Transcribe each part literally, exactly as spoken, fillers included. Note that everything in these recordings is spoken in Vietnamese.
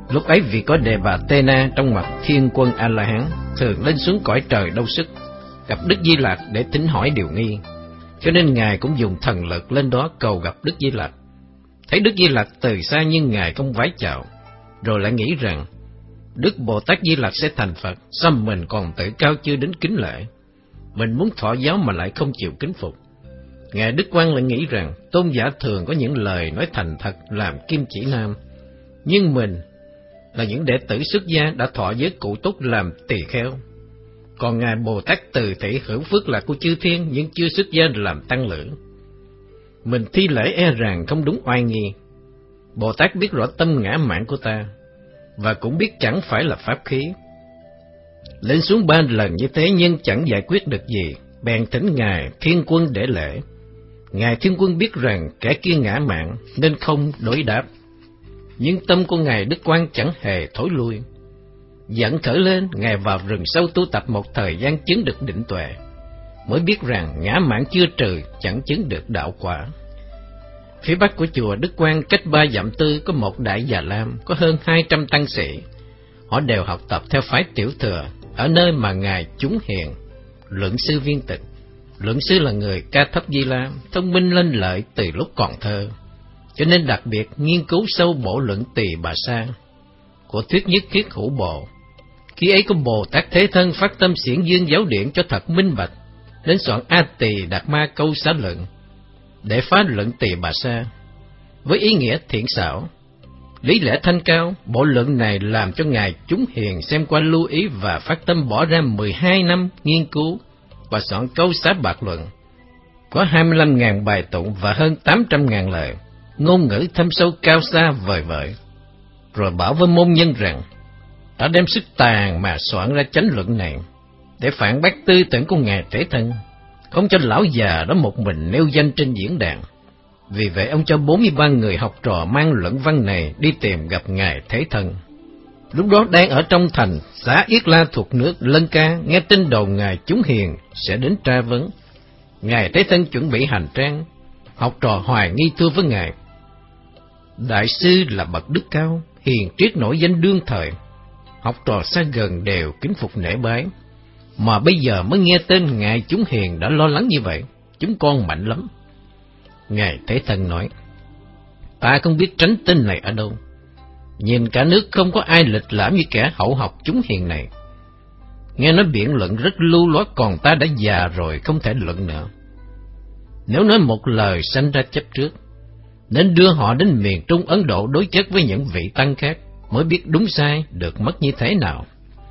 Lúc ấy vì có Đề Bà Tê Na trong mặt Thiên Quân A La Hán thường lên xuống cõi trời đau sức, gặp Đức Di Lặc để thỉnh hỏi điều nghi, cho nên ngài cũng dùng thần lực lên đó cầu gặp Đức Di Lặc. Thấy Đức Di Lặc từ xa nhưng ngài không vái chào, rồi lại nghĩ rằng Đức Bồ Tát Di Lặc sẽ thành Phật, sao mình còn tự cao chưa đến kính lễ? Mình muốn thọ giáo mà lại không chịu kính phục. Ngài Đức Quang lại nghĩ rằng tôn giả thường có những lời nói thành thật làm kim chỉ nam, nhưng mình là những đệ tử xuất gia đã thọ giới cụ túc làm tỳ kheo. Còn ngài Bồ Tát Từ Thị hưởng phước là của chư thiên nhưng chưa xuất gia làm tăng lữ. Mình thi lễ e rằng không đúng oai nghi. Bồ Tát biết rõ tâm ngã mạn của ta, và cũng biết chẳng phải là pháp khí. Lên xuống ba lần như thế nhưng chẳng giải quyết được gì, bèn thỉnh ngài Thiên Quân để lễ. Ngài Thiên Quân biết rằng kẻ kia ngã mạn nên không đối đáp, nhưng tâm của ngài Đức Quang chẳng hề thối lui. Giận khởi lên, ngài vào rừng sâu tu tập một thời gian chứng được định tuệ, mới biết rằng ngã mạn chưa trừ chẳng chứng được đạo quả. Phía bắc của chùa Đức Quang cách ba dặm tư có một đại già lam, có hơn hai trăm tăng sĩ. Họ đều học tập theo phái Tiểu Thừa, ở nơi mà ngài Chúng Hiền, Luận Sư viên tịch. Luận Sư là người ca thấp Di La, thông minh lanh lợi từ lúc còn thơ, cho nên đặc biệt nghiên cứu sâu bộ luận Tỳ Bà Sa của thuyết nhất thiết hữu bộ. Khi ấy có Bồ Tát Thế Thân phát tâm xiển dương giáo điển cho thật minh bạch, đến soạn A Tỳ Đạt Ma Câu Xá Luận để phá luận Tỳ Bà Sa với ý nghĩa thiện xảo, lý lẽ thanh cao. Bộ luận này làm cho ngài Chúng Hiền xem qua lưu ý và phát tâm bỏ ra mười hai năm nghiên cứu và soạn Câu Xá Bạc Luận, có hai mươi lăm nghìn bài tụng và hơn tám trăm nghìn lời, ngôn ngữ thâm sâu cao xa vời vợi. Rồi bảo với môn nhân rằng đã đem sức tàn mà soạn ra chánh luận này để phản bác tư tưởng của ngài Thế Thân, không cho lão già đó một mình nêu danh trên diễn đàn. Vì vậy ông cho bốn mươi ba người học trò mang luận văn này đi tìm gặp ngài Thế Thân. Lúc đó đang ở trong thành xã Yết La thuộc nước Lân Ca, nghe tin đồn ngài Chúng Hiền sẽ đến tra vấn. Ngài Thế Thân chuẩn bị hành trang. Học trò hoài nghi thưa với ngài: đại sư là bậc đức cao, hiền triết nổi danh đương thời, học trò xa gần đều kính phục nể bái, mà bây giờ mới nghe tên ngài Chúng Hiền đã lo lắng như vậy, chúng con mạnh lắm. Ngài Thế Thân nói: ta không biết tránh tin này ở đâu, nhìn cả nước không có ai lịch lãm như kẻ hậu học Chúng Hiền này. Nghe nói biện luận rất lưu loát, còn ta đã già rồi không thể luận nữa. Nếu nói một lời sanh ra chấp trước, nên đưa họ đến miền Trung Ấn Độ đối chất với những vị tăng khác, mới biết đúng sai được mất như thế nào.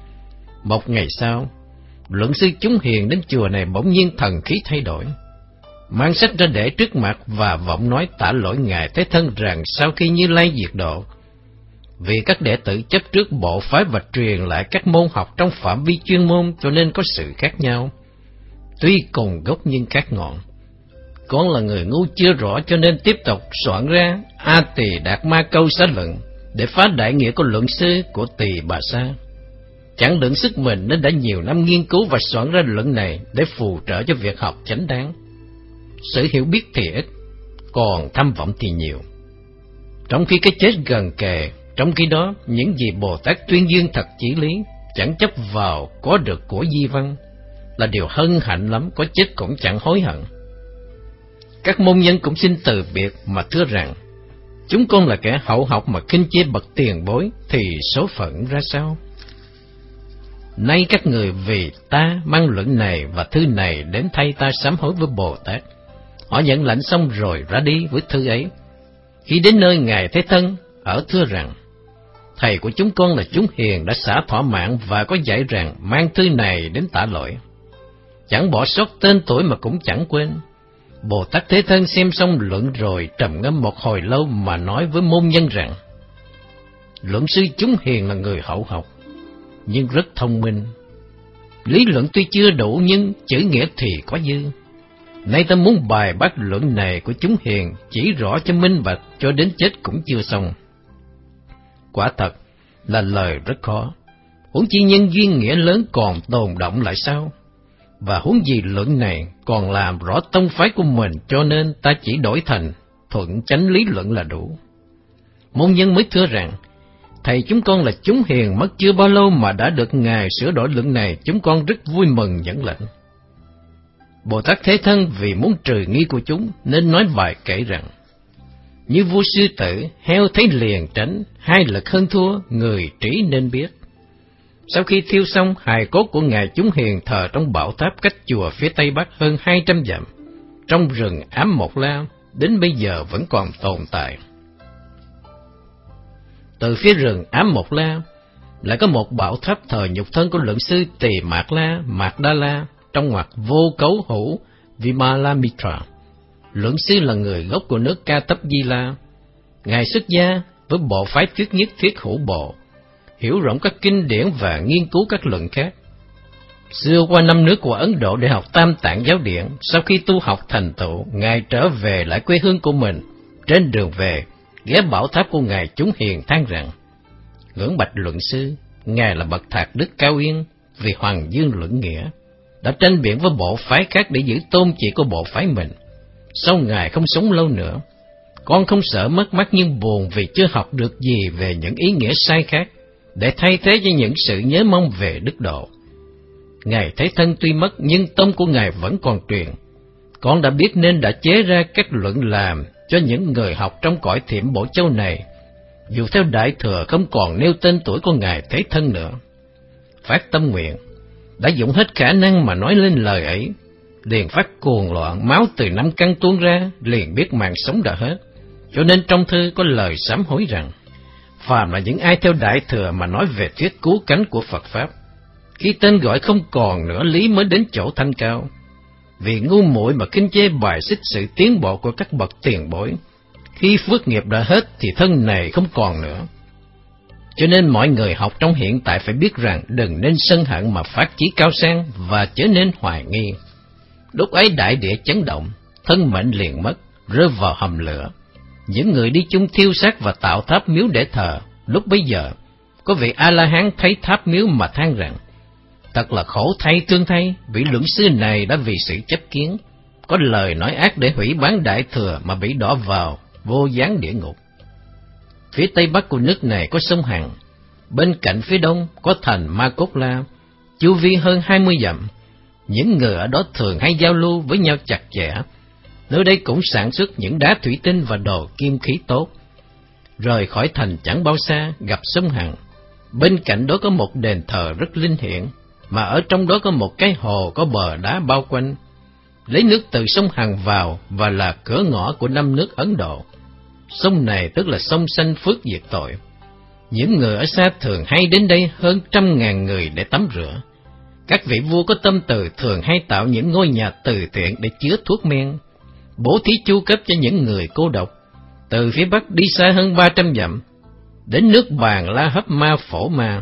Một ngày sau, luận sư Chúng Hiền đến chùa này bỗng nhiên thần khí thay đổi, mang sách ra để trước mặt và vọng nói tạ lỗi ngài Thế Thân rằng sau khi Như Lai diệt độ, vì các đệ tử chấp trước bộ phái và truyền lại các môn học trong phạm vi chuyên môn cho nên có sự khác nhau, tuy cùng gốc nhưng khác ngọn. Con là người ngu chưa rõ cho nên tiếp tục soạn ra A Tỳ Đạt Ma Câu Xá Luận để phá đại nghĩa của luận sư của Tỳ Bà Sa. Chẳng đựng sức mình nên đã nhiều năm nghiên cứu và soạn ra luận này để phù trợ cho việc học chánh đáng. Sự hiểu biết thì ít, còn tham vọng thì nhiều. Trong khi cái chết gần kề, trong khi đó những gì Bồ Tát tuyên dương thật chỉ lý, chẳng chấp vào có được của di văn, là điều hân hạnh lắm, có chết cũng chẳng hối hận. Các môn nhân cũng xin từ biệt mà thưa rằng chúng con là kẻ hậu học mà khinh chê bậc tiền bối thì số phận ra sao? Nay các người vì ta mang luận này và thư này đến thay ta sám hối với Bồ Tát. Họ nhận lãnh xong rồi ra đi với thư ấy. Khi đến nơi ngài Thế Thân ở thưa rằng thầy của chúng con là Chúng Hiền đã xả thỏa mãn và có dạy rằng mang thư này đến tạ lỗi, chẳng bỏ sót tên tuổi mà cũng chẳng quên. Bồ Tát Thế Thân xem xong luận rồi trầm ngâm một hồi lâu mà nói với môn nhân rằng luận sư Chúng Hiền là người hậu học nhưng rất thông minh, lý luận tuy chưa đủ nhưng chữ nghĩa thì có dư. Nay ta muốn bài bác luận này của Chúng Hiền chỉ rõ cho minh bạch, cho đến chết cũng chưa xong. Quả thật là lời rất khó, huống chi nhân duyên nghĩa lớn còn tồn động lại sao? Và huống gì luận này còn làm rõ tông phái của mình, cho nên ta chỉ đổi thành thuận chánh lý luận là đủ. Môn nhân mới thưa rằng Thầy chúng con là chúng hiền, mất chưa bao lâu mà đã được Ngài sửa đổi lượng này, chúng con rất vui mừng nhận lệnh. Bồ Tát Thế Thân vì muốn trừ nghi của chúng nên nói bài kể rằng: như vua sư tử, heo thấy liền tránh, hai lực hơn thua, người trí nên biết. Sau khi thiêu xong, hài cốt của Ngài chúng hiền thờ trong bảo tháp cách chùa phía tây bắc hơn hai trăm dặm, trong rừng Ám Một La, đến bây giờ vẫn còn tồn tại. Từ phía rừng Ám Một La lại có một bảo tháp thờ nhục thân của lượng sư Tỳ Mạt La, Mạt Đa La, trong ngoặc vô cấu hữu Vimalamitra. Lượng sư là người gốc của nước Ca Tấp Di La. Ngài xuất gia với bộ phái thuyết nhất thuyết hữu bộ, hiểu rộng các kinh điển và nghiên cứu các luận khác. Xưa qua năm nước của Ấn Độ để học Tam Tạng giáo điển, sau khi tu học thành tựu, Ngài trở về lại quê hương của mình. Trên đường về, ghé bảo tháp của Ngài chúng hiền than rằng: ngưỡng bạch luận sư, Ngài là bậc thạc đức cao yên, vì hoàng dương luận nghĩa, đã tranh biện với bộ phái khác để giữ tôn chỉ của bộ phái mình. Sau Ngài không sống lâu nữa, con không sợ mất mát nhưng buồn vì chưa học được gì về những ý nghĩa sai khác, để thay thế cho những sự nhớ mong về đức độ. Ngài Thế Thân tuy mất nhưng tông của Ngài vẫn còn truyền. Con đã biết nên đã chế ra các luận làm cho những người học trong cõi Thiểm Bộ Châu này, dù theo Đại Thừa không còn nêu tên tuổi của Ngài Thế Thân nữa. Phát tâm nguyện, đã dụng hết khả năng mà nói lên lời ấy, liền phát cuồng loạn, máu từ năm căn tuôn ra, liền biết mạng sống đã hết. Cho nên trong thư có lời sám hối rằng: phàm là những ai theo Đại Thừa mà nói về thuyết cứu cánh của Phật Pháp, khi tên gọi không còn nữa lý mới đến chỗ thanh cao. Vì ngu muội mà khinh chê bài xích sự tiến bộ của các bậc tiền bối, khi phước nghiệp đã hết thì thân này không còn nữa. Cho nên mọi người học trong hiện tại phải biết rằng đừng nên sân hận mà phát chí cao sang và trở nên hoài nghi. Lúc ấy đại địa chấn động, thân mệnh liền mất, rơi vào hầm lửa. Những người đi chung thiêu xác và tạo tháp miếu để thờ. Lúc bấy giờ, có vị A-la-hán thấy tháp miếu mà than rằng: thật là khổ thay thương thay, vị luận sư này đã vì sự chấp kiến, có lời nói ác để hủy bán Đại Thừa mà bị đọa vào vô gián địa ngục. Phía tây bắc của nước này có sông Hằng, bên cạnh phía đông có thành Ma Cốt La, chu vi hơn hai mươi dặm. Những người ở đó thường hay giao lưu với nhau chặt chẽ. Nơi đây cũng sản xuất những đá thủy tinh và đồ kim khí tốt. Rời khỏi thành chẳng bao xa gặp sông Hằng, bên cạnh đó có một đền thờ rất linh hiển, mà ở trong đó có một cái hồ có bờ đá bao quanh. Lấy nước từ sông Hằng vào và là cửa ngõ của năm nước Ấn Độ. Sông này tức là sông sanh phước diệt tội. Những người ở xa thường hay đến đây hơn trăm ngàn người để tắm rửa. Các vị vua có tâm từ thường hay tạo những ngôi nhà từ thiện để chứa thuốc men, bố thí chu cấp cho những người cô độc. Từ phía bắc đi xa hơn ba trăm dặm, đến nước Bàn La Hấp Ma Phổ Ma.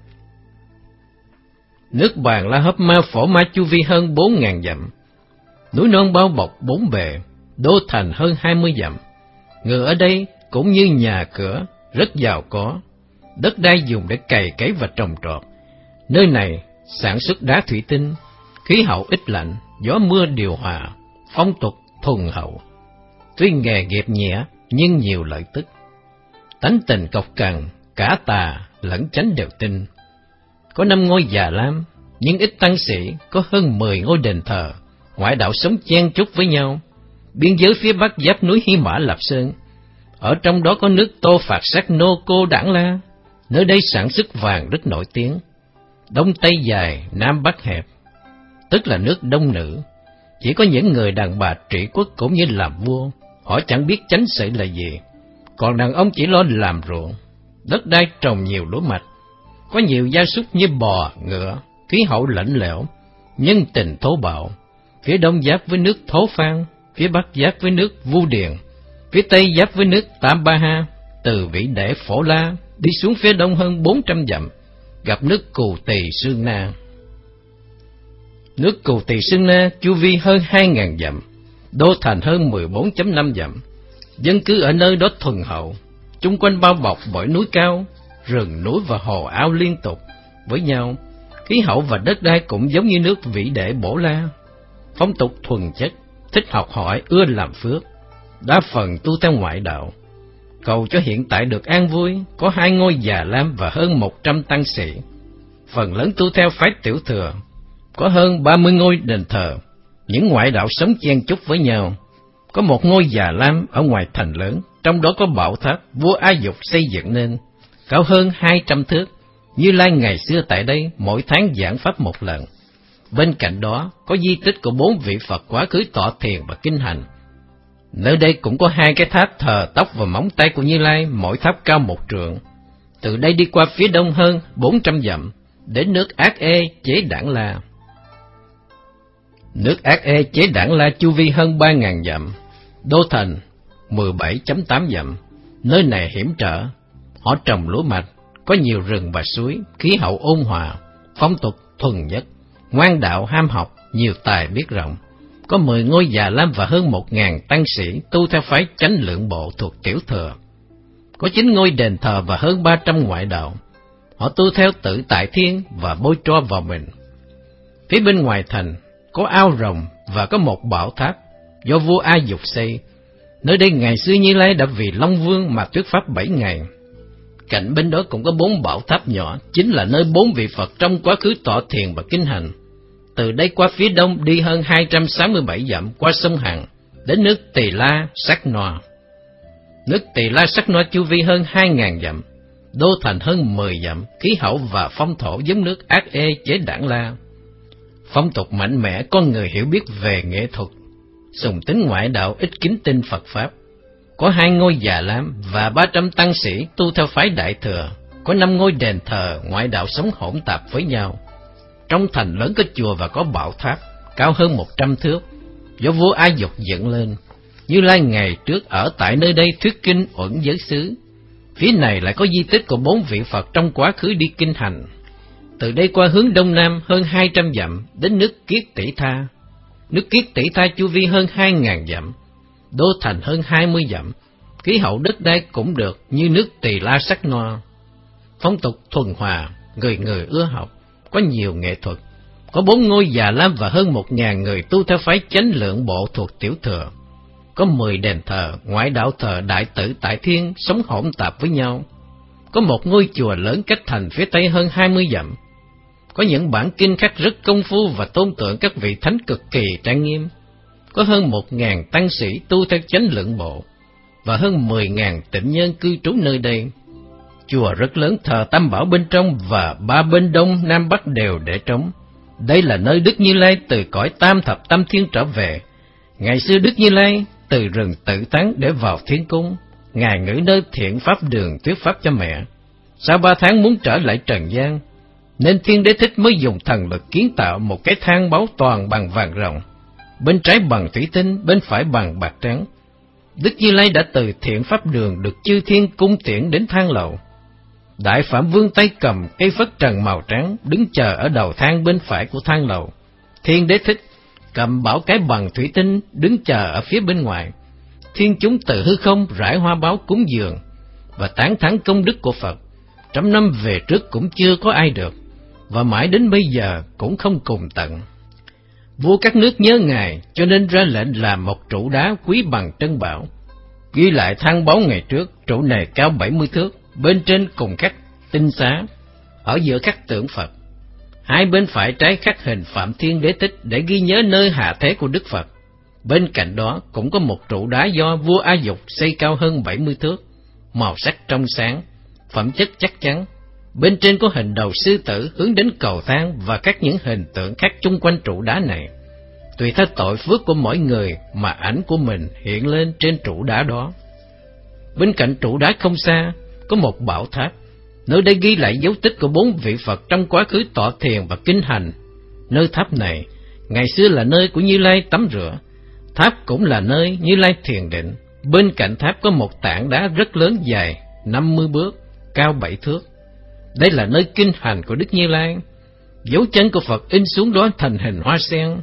Nước Bàn La Hấp Ma Phổ Ma chu vi hơn bốn ngàn dặm, núi non bao bọc bốn bề, đô thành hơn hai mươi dặm. Người ở đây cũng như nhà cửa, rất giàu có, đất đai dùng để cày cấy và trồng trọt. Nơi này sản xuất đá thủy tinh, khí hậu ít lạnh, gió mưa điều hòa, phong tục thuần hậu. Tuy nghề nghiệp nhẹ nhưng nhiều lợi tức. Tánh tình cộc cằn, cả tà lẫn chánh đều tin. Có năm ngôi già lam, nhưng ít tăng sĩ, có hơn mười ngôi đền thờ, ngoại đạo sống chen chúc với nhau. Biên giới phía bắc giáp núi Hy Mã Lạp Sơn. Ở trong đó có nước Tô Phạt Sắc Nô Cô Đảng La. Nơi đây sản xuất vàng rất nổi tiếng. Đông Tây dài, Nam Bắc hẹp, tức là nước đông nữ. Chỉ có những người đàn bà trị quốc cũng như làm vua, họ chẳng biết chánh sự là gì. Còn đàn ông chỉ lo làm ruộng. Đất đai trồng nhiều lúa mạch, có nhiều gia súc như bò, ngựa, khí hậu lạnh lẽo, nhân tình thô bạo. Phía đông giáp với nước Thố Phan, phía bắc giáp với nước Vu Điền, phía tây giáp với nước Tam Ba Ha. Từ Vĩ Để Phổ La đi xuống phía đông hơn bốn trăm dặm, gặp nước Cù Tỳ Sương Na. Nước Cù Tỳ Sương Na chu vi hơn hai ngàn dặm, đô thành hơn mười bốn phẩy năm dặm. Dân cư ở nơi đó thuần hậu, chung quanh bao bọc bởi núi cao, rừng núi và hồ ao liên tục với nhau. Khí hậu và đất đai cũng giống như nước Vĩ Để Bổ La. Phong tục thuần chất, thích học hỏi, ưa làm phước, đa phần tu theo ngoại đạo. cầu cho hiện tại được an vui, có hai ngôi Già Lam và hơn một trăm tăng sĩ. Phần lớn tu theo phái Tiểu Thừa, có hơn ba mươi ngôi đền thờ. Những ngoại đạo sống chen chúc với nhau. Có một ngôi Già Lam ở ngoài thành lớn, trong đó có bảo tháp vua A Dục xây dựng nên, cao hơn hai trăm thước. Như Lai ngày xưa tại đây mỗi tháng giảng pháp một lần. Bên cạnh đó có di tích của bốn vị Phật quá khứ tọa thiền và kinh hành. Nơi đây cũng có hai cái tháp thờ tóc và móng tay của Như Lai, mỗi tháp cao một trượng. Từ đây đi qua phía đông hơn bốn trăm dặm, đến nước Ác Ê Chế Đản La. Nước Ác Ê Chế Đản La chu vi hơn ba ngàn dặm, đô thành mười bảy phẩy tám dặm. Nơi này hiểm trở, họ trồng lúa mạch, có nhiều rừng và suối, khí hậu ôn hòa, phong tục thuần nhất, ngoan đạo ham học, nhiều tài biết rộng. Có mười ngôi Già Lam và hơn một ngàn tăng sĩ tu theo phái Chánh Lượng Bộ thuộc Tiểu Thừa. Có chín ngôi đền thờ và hơn ba trăm ngoại đạo. Họ tu theo Tự Tại Thiên và bôi tro vào mình. Phía bên ngoài thành có ao rồng và có một bảo tháp do vua A Dục xây. Nơi đây ngày xưa Như Lai đã vì Long Vương mà thuyết pháp bảy ngày. Cạnh bên đó cũng có bốn bảo tháp nhỏ, chính là nơi bốn vị Phật trong quá khứ tọa thiền và kinh hành. Từ đây qua phía đông đi hơn hai trăm sáu mươi bảy dặm qua sông Hằng, đến nước Tỳ La Sắc Noa. Nước Tỳ La Sắc Noa chu vi hơn hai ngàn dặm, đô thành hơn mười dặm, khí hậu và phong thổ giống nước Ác Ê Chế Đản La. Phong tục mạnh mẽ, con người hiểu biết về nghệ thuật, sùng tín ngoại đạo, ít kính tin Phật Pháp. Có hai ngôi Già Lam và ba trăm tăng sĩ tu theo phái Đại Thừa. Có năm ngôi đền thờ, ngoại đạo sống hỗn tạp với nhau. Trong thành lớn có chùa và có bảo tháp, cao hơn một trăm thước, do vua A Dục dựng lên. Như Lai ngày trước ở tại nơi đây thuyết kinh uẩn giới xứ. Phía này lại có di tích của bốn vị Phật trong quá khứ đi kinh hành. Từ đây qua hướng đông nam hơn hai trăm dặm, đến nước Kiết Tỷ Tha. Nước Kiết Tỷ Tha chu vi hơn hai ngàn dặm, đô thành hơn hai mươi dặm, khí hậu đất đai cũng được như nước Tỳ La Sắc Noa. Phong tục thuần hòa, người người ưa học, có nhiều nghệ thuật. Có bốn ngôi Già Lam và hơn một ngàn người tu theo phái Chánh Lượng Bộ thuộc Tiểu Thừa. Có mười đền thờ, ngoại đạo thờ Đại Tự Tại Thiên sống hỗn tạp với nhau. Có một ngôi chùa lớn cách thành phía tây hơn hai mươi dặm. Có những bản kinh khắc rất công phu và tôn tượng các vị thánh cực kỳ trang nghiêm. Có hơn một ngàn tăng sĩ tu theo Chánh Lượng Bộ và hơn mười ngàn tịnh nhân cư trú nơi đây. Chùa rất lớn, thờ Tam Bảo bên trong và ba bên đông nam bắc đều để trống. Đây là nơi Đức Như Lai từ cõi Tam Thập Tam Thiên trở về. Ngày xưa Đức Như Lai từ rừng Tự Tán để vào thiên cung, Ngài ngự nơi Thiện Pháp Đường thuyết pháp cho mẹ. Sau ba tháng muốn trở lại trần gian, nên Thiên Đế Thích mới dùng thần lực kiến tạo một cái thang báu toàn bằng vàng ròng, bên trái bằng thủy tinh, bên phải bằng bạc trắng. Đức Như Lai đã từ Thiện Pháp Đường được chư thiên cung tiễn đến thang lầu. Đại Phạm Vương tay cầm cây phất trần màu trắng, đứng chờ ở đầu thang bên phải của thang lầu. Thiên Đế Thích cầm bảo cái bằng thủy tinh, đứng chờ ở phía bên ngoài. Thiên chúng từ hư không rải hoa báo cúng dường và tán thán công đức của Phật. Trăm năm về trước cũng chưa có ai được, và mãi đến bây giờ cũng không cùng tận. Vua các nước nhớ Ngài, cho nên ra lệnh làm một trụ đá quý bằng trân bảo. Ghi lại thang báu ngày trước, trụ này cao bảy mươi thước, bên trên cùng khắc tinh xá, ở giữa khắc tượng Phật. Hai bên phải trái khắc hình Phạm Thiên Đế Thích để ghi nhớ nơi hạ thế của Đức Phật. Bên cạnh đó cũng có một trụ đá do vua A Dục xây cao hơn bảy mươi thước, màu sắc trong sáng, phẩm chất chắc chắn. Bên trên có hình đầu sư tử hướng đến cầu thang và các những hình tượng khác chung quanh trụ đá này. Tùy theo tội phước của mỗi người mà ảnh của mình hiện lên trên trụ đá đó. Bên cạnh trụ đá không xa có một bảo tháp, nơi đây ghi lại dấu tích của bốn vị Phật trong quá khứ tọa thiền và kinh hành. Nơi tháp này ngày xưa là nơi của Như Lai tắm rửa, tháp cũng là nơi Như Lai thiền định. Bên cạnh tháp có một tảng đá rất lớn dài năm mươi bước, cao bảy thước. Đây là nơi kinh hành của Đức Như Lai. Dấu chân của Phật in xuống đó thành hình hoa sen.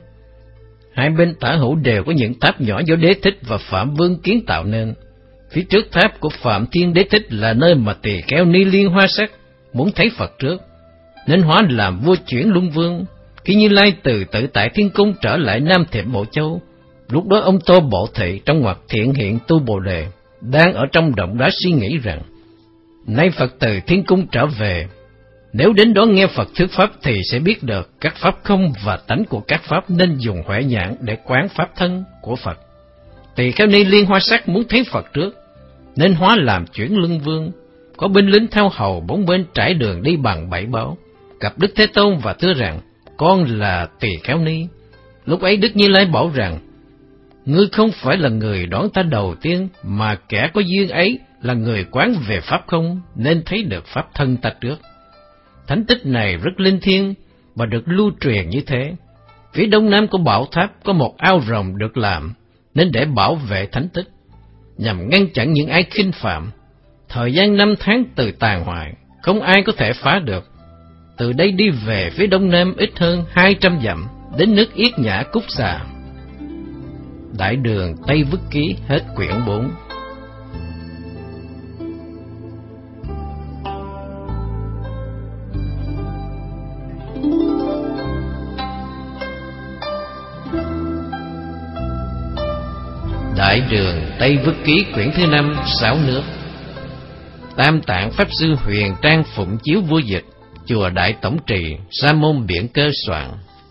Hai bên tả hữu đều có những tháp nhỏ do Đế Thích và Phạm Vương kiến tạo nên. Phía trước tháp của Phạm Thiên Đế Thích là nơi mà tỳ kheo ni liên hoa sắc muốn thấy Phật trước, nên hóa làm vua chuyển luân vương. Khi Như Lai từ Tự Tại Thiên Cung trở lại Nam Thiểm Bộ Châu, lúc đó ông Tô Bộ Thị trong ngoặc thiện hiện tu Bồ Đề, đang ở trong động đã suy nghĩ rằng, nay Phật từ thiên cung trở về, nếu đến đó nghe Phật thuyết pháp thì sẽ biết được các pháp không và tánh của các pháp, nên dùng huệ nhãn để quán pháp thân của Phật. Tỳ Kheo Ni Liên Hoa Sắc muốn thấy Phật trước, nên hóa làm chuyển luân vương, có binh lính theo hầu bốn bên trải đường đi bằng bảy báo, gặp Đức Thế Tôn và thưa rằng, con là Tỳ Kheo Ni. Lúc ấy Đức Như Lai bảo rằng, ngươi không phải là người đón ta đầu tiên, mà kẻ có duyên ấy là người quán về pháp không, nên thấy được pháp thân ta trước. Thánh tích này rất linh thiêng và được lưu truyền như thế. Phía đông nam của bảo tháp có một ao rồng được làm, nên để bảo vệ thánh tích, nhằm ngăn chặn những ai khinh phạm. Thời gian năm tháng từ tàn hoại, không ai có thể phá được. Từ đây đi về phía đông nam ít hơn hai trăm dặm, đến nước Yết Nhã Cúc Xà. Đại đường Tây Vức Ký, hết quyển bốn. Đại đường Tây Vức Ký quyển thứ năm, sáu nước. Tam Tạng Pháp Sư Huyền Trang phụng chiếu vua dịch, chùa Đại Tổng Trì, Sa môn Biện Cơ soạn.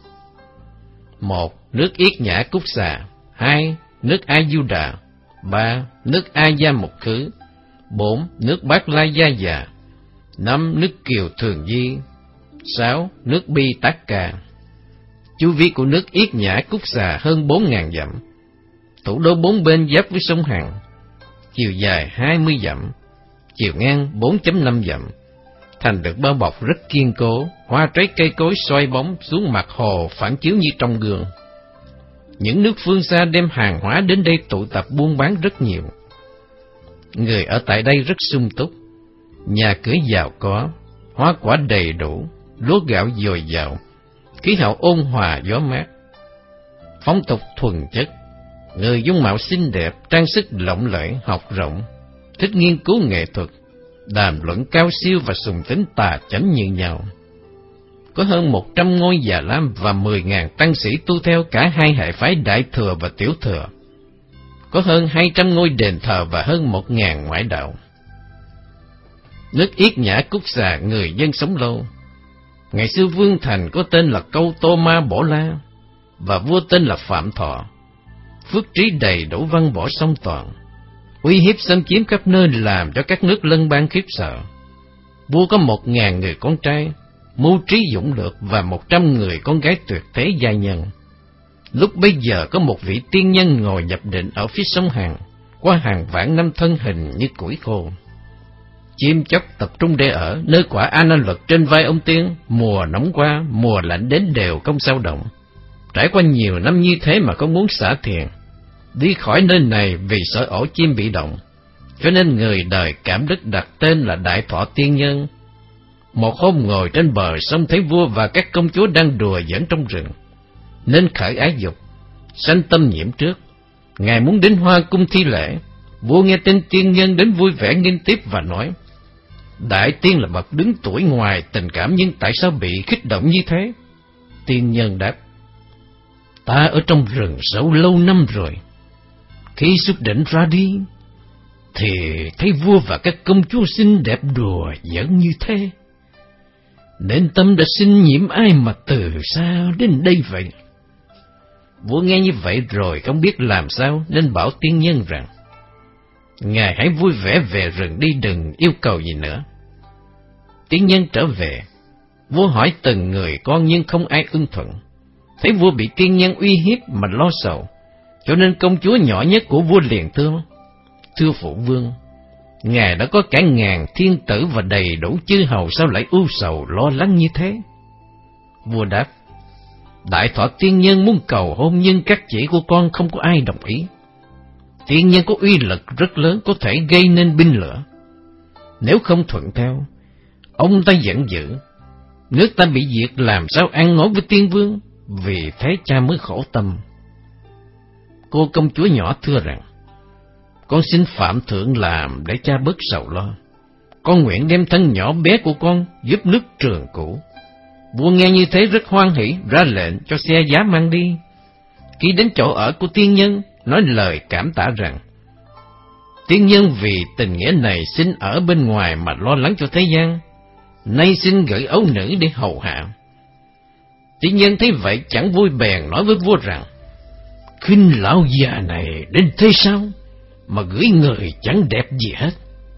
Một. Nước Yết Nhã Cúc Xà. Hai. Nước A Du Đà. Ba. Nước A Gia Mục Khứ. Bốn. Nước Bát La Gia Già. Năm. Nước Kiều Thường Di. Sáu. Nước Bi Tát Ca. Chu vi của nước Yết Nhã Cúc Xà hơn bốn ngàn dặm. Thủ đô bốn bên giáp với sông Hằng, chiều dài hai mươi dặm, chiều ngang bốn phẩy năm dặm. Thành được bao bọc rất kiên cố, hoa trái cây cối xoay bóng xuống mặt hồ phản chiếu như trong gương. Những nước phương xa đem hàng hóa đến đây tụ tập buôn bán rất nhiều. Người ở tại đây rất sung túc, nhà cửa giàu có, hoa quả đầy đủ, lúa gạo dồi dào, khí hậu ôn hòa gió mát. Phong tục thuần chất, người dung mạo xinh đẹp, trang sức lộng lẫy, học rộng, thích nghiên cứu nghệ thuật, đàm luận cao siêu và sùng tính tà chánh như nhau. Có hơn một trăm ngôi già lam và mười ngàn tăng sĩ tu theo cả hai hệ phái Đại Thừa và Tiểu Thừa. Có hơn hai trăm ngôi đền thờ và hơn một ngàn ngoại đạo. Nước Yết Nhã Cúc Xà người dân sống lâu. Ngày xưa vương thành có tên là Câu Tô Ma Bổ La, và vua tên là Phạm Thọ. Phước trí đầy đủ, văn võ song toàn, uy hiếp xâm chiếm khắp nơi, làm cho các nước lân bang khiếp sợ. Vua có một ngàn người con trai mưu trí dũng lược và một trăm người con gái tuyệt thế giai nhân. Lúc bấy giờ có một vị tiên nhân ngồi nhập định ở phía sông Hằng, qua hàng vạn năm thân hình như củi khô. Chim chóc tập trung để ở, nơi quả A Na Luật trên vai ông tiên, mùa nóng qua, mùa lạnh đến đều không sao động. Trải qua nhiều năm như thế mà không muốn xả thiền, đi khỏi nơi này vì sợ ổ chim bị động, cho nên người đời cảm đức đặt tên là Đại Thọ Tiên Nhân. Một hôm ngồi trên bờ sông thấy vua và các công chúa đang đùa giỡn trong rừng, nên khởi ái dục, sanh tâm nhiễm trước. Ngài muốn đến Hoa Cung thi lễ. Vua nghe tên tiên nhân đến vui vẻ nghênh tiếp và nói: Đại tiên là bậc đứng tuổi ngoài tình cảm, nhưng tại sao bị kích động như thế? Tiên nhân đáp: Ta ở trong rừng sâu lâu năm rồi. Khi xuất định ra đi, thì thấy vua và các công chúa xinh đẹp đùa giỡn như thế, nên tâm đã sinh nhiễm ai mà từ xa đến đây vậy. Vua nghe như vậy rồi không biết làm sao, nên bảo tiên nhân rằng: Ngài hãy vui vẻ về rừng đi, đừng yêu cầu gì nữa. Tiên nhân trở về, vua hỏi từng người con nhưng không ai ưng thuận. Thấy vua bị tiên nhân uy hiếp mà lo sầu, cho nên công chúa nhỏ nhất của vua liền thưa: Thưa phụ vương, ngài đã có cả ngàn thiên tử và đầy đủ chư hầu, sao lại ưu sầu lo lắng như thế? Vua đáp: Đại Thọ tiên nhân muốn cầu hôn, nhưng các chị của con không có ai đồng ý. Tiên nhân có uy lực rất lớn, có thể gây nên binh lửa. Nếu không thuận theo, ông ta giận dữ, nước ta bị diệt, làm sao ăn nói với tiên vương? Vì thế cha mới khổ tâm. Cô công chúa nhỏ thưa rằng: Con xin phạm thượng làm để cha bớt sầu lo. Con nguyện đem thân nhỏ bé của con giúp nước Trường Cửu. Vua nghe như thế rất hoan hỉ, ra lệnh cho xe giá mang đi. Khi đến chỗ ở của tiên nhân, nói lời cảm tạ rằng: Tiên nhân vì tình nghĩa này xin ở bên ngoài mà lo lắng cho thế gian, nay xin gửi ấu nữ để hầu hạ. Tiên nhân thấy vậy chẳng vui, bèn nói với vua rằng: khinh lão già này đến thế sao, mà gửi người chẳng đẹp gì hết.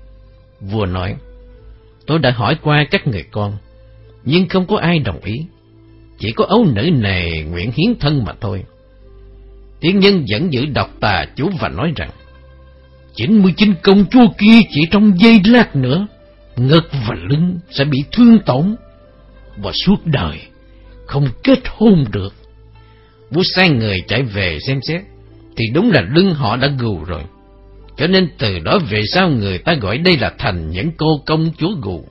Vua nói: tôi đã hỏi qua các người con, nhưng không có ai đồng ý, chỉ có ấu nữ này nguyện hiến thân mà thôi. Tiên nhân vẫn giữ độc tà chú và nói rằng: chín mươi chín công chúa kia chỉ trong giây lát nữa, ngực và lưng sẽ bị thương tổn, và suốt đời không kết hôn được. Vua sai người chạy về xem xét, thì đúng là lưng họ đã gù rồi. Cho nên từ đó về sau người ta gọi đây là thành những cô công chúa gù.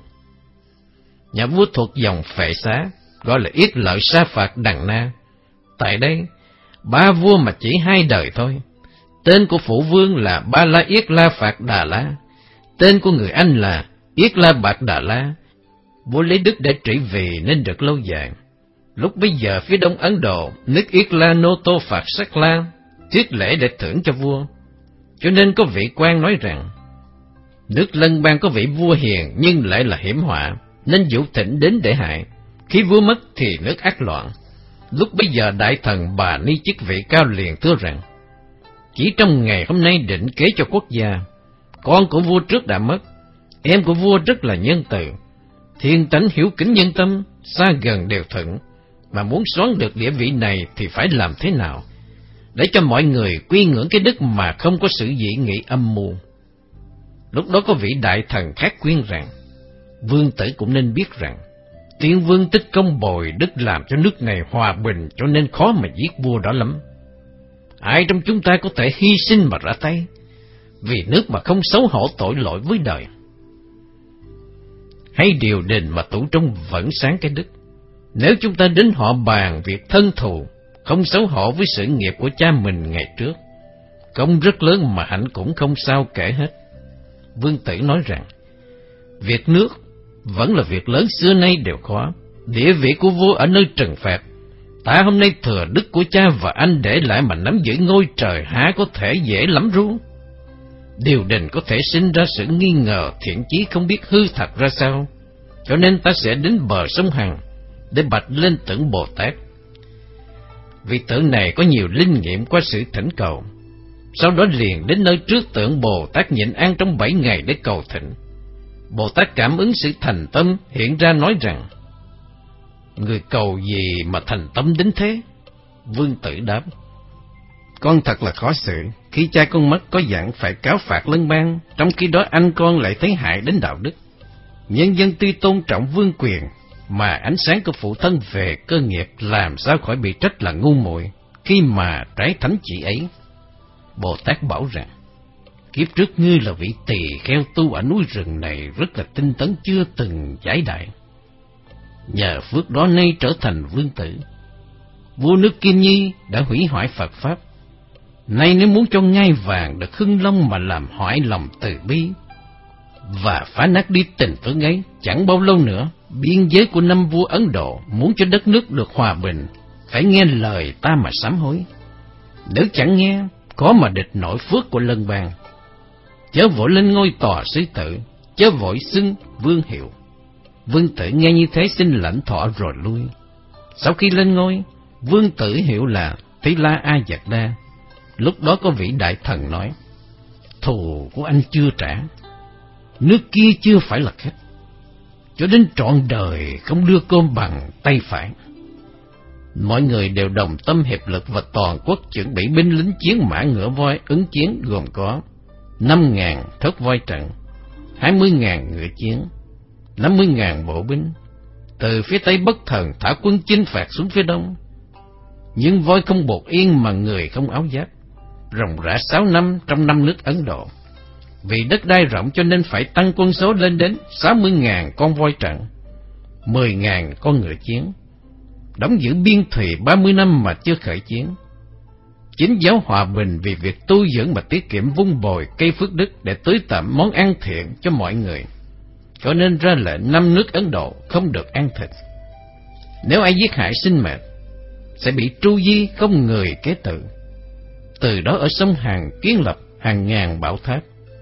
Nhà vua thuộc dòng Phệ Xá, gọi là Yết Lợi Sa Phạt Đằng Na. Tại đây, ba vua mà chỉ hai đời thôi. Tên của phụ vương là Ba La Yết La Phạt Đà La, tên của người Anh là Yết La Bạt Đà La. Vua lấy đức để trị vì nên được lâu dài. Lúc bấy giờ phía đông Ấn Độ, nước Yết La Nô Tô Phạt Sắc La thiết lễ để thưởng cho vua. Cho nên có vị quan nói rằng: nước Lân Bang có vị vua hiền nhưng lại là hiểm họa, nên dụ thỉnh đến để hại. Khi vua mất thì nước ác loạn. Lúc bấy giờ đại thần Bà Ni chức vị cao liền thưa rằng: chỉ trong ngày hôm nay định kế cho quốc gia. Con của vua trước đã mất, em của vua rất là nhân từ, thiên tánh hiểu kính nhân tâm, xa gần đều thuận. Mà muốn soán được địa vị này thì phải làm thế nào, để cho mọi người quy ngưỡng cái đức mà không có sự dị nghị âm mưu. Lúc đó có vị đại thần khác khuyên rằng: vương tử cũng nên biết rằng tiên vương tích công bồi đức làm cho nước này hòa bình, cho nên khó mà giết vua đó lắm. Ai trong chúng ta có thể hy sinh mà ra tay, vì nước mà không xấu hổ tội lỗi với đời. Hãy điều đình mà tủ trong vẫn sáng cái đức. Nếu chúng ta đến họ bàn việc thân thù, không xấu hổ với sự nghiệp của cha mình ngày trước, công rất lớn mà hạnh cũng không sao kể hết. Vương tử nói rằng: việc nước vẫn là việc lớn xưa nay đều khó. Địa vị của vua ở nơi trừng phạt, ta hôm nay thừa đức của cha và anh để lại mà nắm giữ ngôi trời há có thể dễ lắm ru. Điều đình có thể sinh ra sự nghi ngờ, thiện chí không biết hư thật ra sao, cho nên ta sẽ đến bờ sông Hằng để bạch lên tượng Bồ Tát. Vị tượng này có nhiều linh nghiệm qua sự thỉnh cầu. Sau đó liền đến nơi trước tượng Bồ Tát nhịn ăn trong bảy ngày để cầu thỉnh. Bồ Tát cảm ứng sự thành tâm hiện ra nói rằng: người cầu gì mà thành tâm đến thế? Vương tử đáp: con thật là khó xử. Khi cha con mất có dặn phải cáo phạt Lân Bang, trong khi đó anh con lại thấy hại đến đạo đức. Nhân dân tuy tôn trọng vương quyền, mà ánh sáng của phụ thân về cơ nghiệp làm sao khỏi bị trách là ngu muội khi mà trái thánh chỉ ấy. Bồ Tát bảo rằng: kiếp trước ngươi là vị tỳ kheo tu ở núi rừng này rất là tinh tấn, chưa từng giải đại. Nhờ phước đó nay trở thành vương tử. Vua nước Kim Nhi đã hủy hoại Phật Pháp. Nay nếu muốn cho ngai vàng được hưng long mà làm hoại lòng từ bi và phá nát đi tình thương ấy, chẳng bao lâu nữa biên giới của năm vua Ấn Độ muốn cho đất nước được hòa bình phải nghe lời ta mà sám hối. Nếu chẳng nghe, có mà địch nổi phước của Lân Bang. Chớ vội lên ngôi tòa sứ tử, chớ vội xưng vương hiệu. Vương tử nghe như thế xin lãnh thọ rồi lui. Sau khi lên ngôi, vương tử hiệu là Thí La A Dật Đa. Lúc đó có vị đại thần nói: thù của anh chưa trả, nước kia chưa phải là khách, cho đến trọn đời không đưa cơm bằng tay phải. Mọi người đều đồng tâm hiệp lực và toàn quốc chuẩn bị binh lính chiến mã ngựa voi ứng chiến, gồm có năm ngàn thớt voi trận, hai mươi ngàn ngựa chiến, năm mươi ngàn bộ binh. Từ phía tây bất thần thả quân chinh phạt xuống phía đông. Nhưng voi không buộc yên mà người không áo giáp, ròng rã sáu năm trong năm nước Ấn Độ. Vì đất đai rộng cho nên phải tăng quân số lên đến sáu mươi ngàn con voi trận, mười ngàn con ngựa chiến. Đóng giữ biên thùy ba mươi năm mà chưa khởi chiến. Chính giáo hòa bình vì việc tu dưỡng mà tiết kiệm vun bồi cây phước đức để tưới tẩm món ăn thiện cho mọi người, cho nên ra lệnh năm nước Ấn Độ không được ăn thịt. Nếu ai giết hại sinh mệnh sẽ bị tru di không người kế tự. Từ đó ở sông Hằng kiến lập hàng ngàn bảo tháp,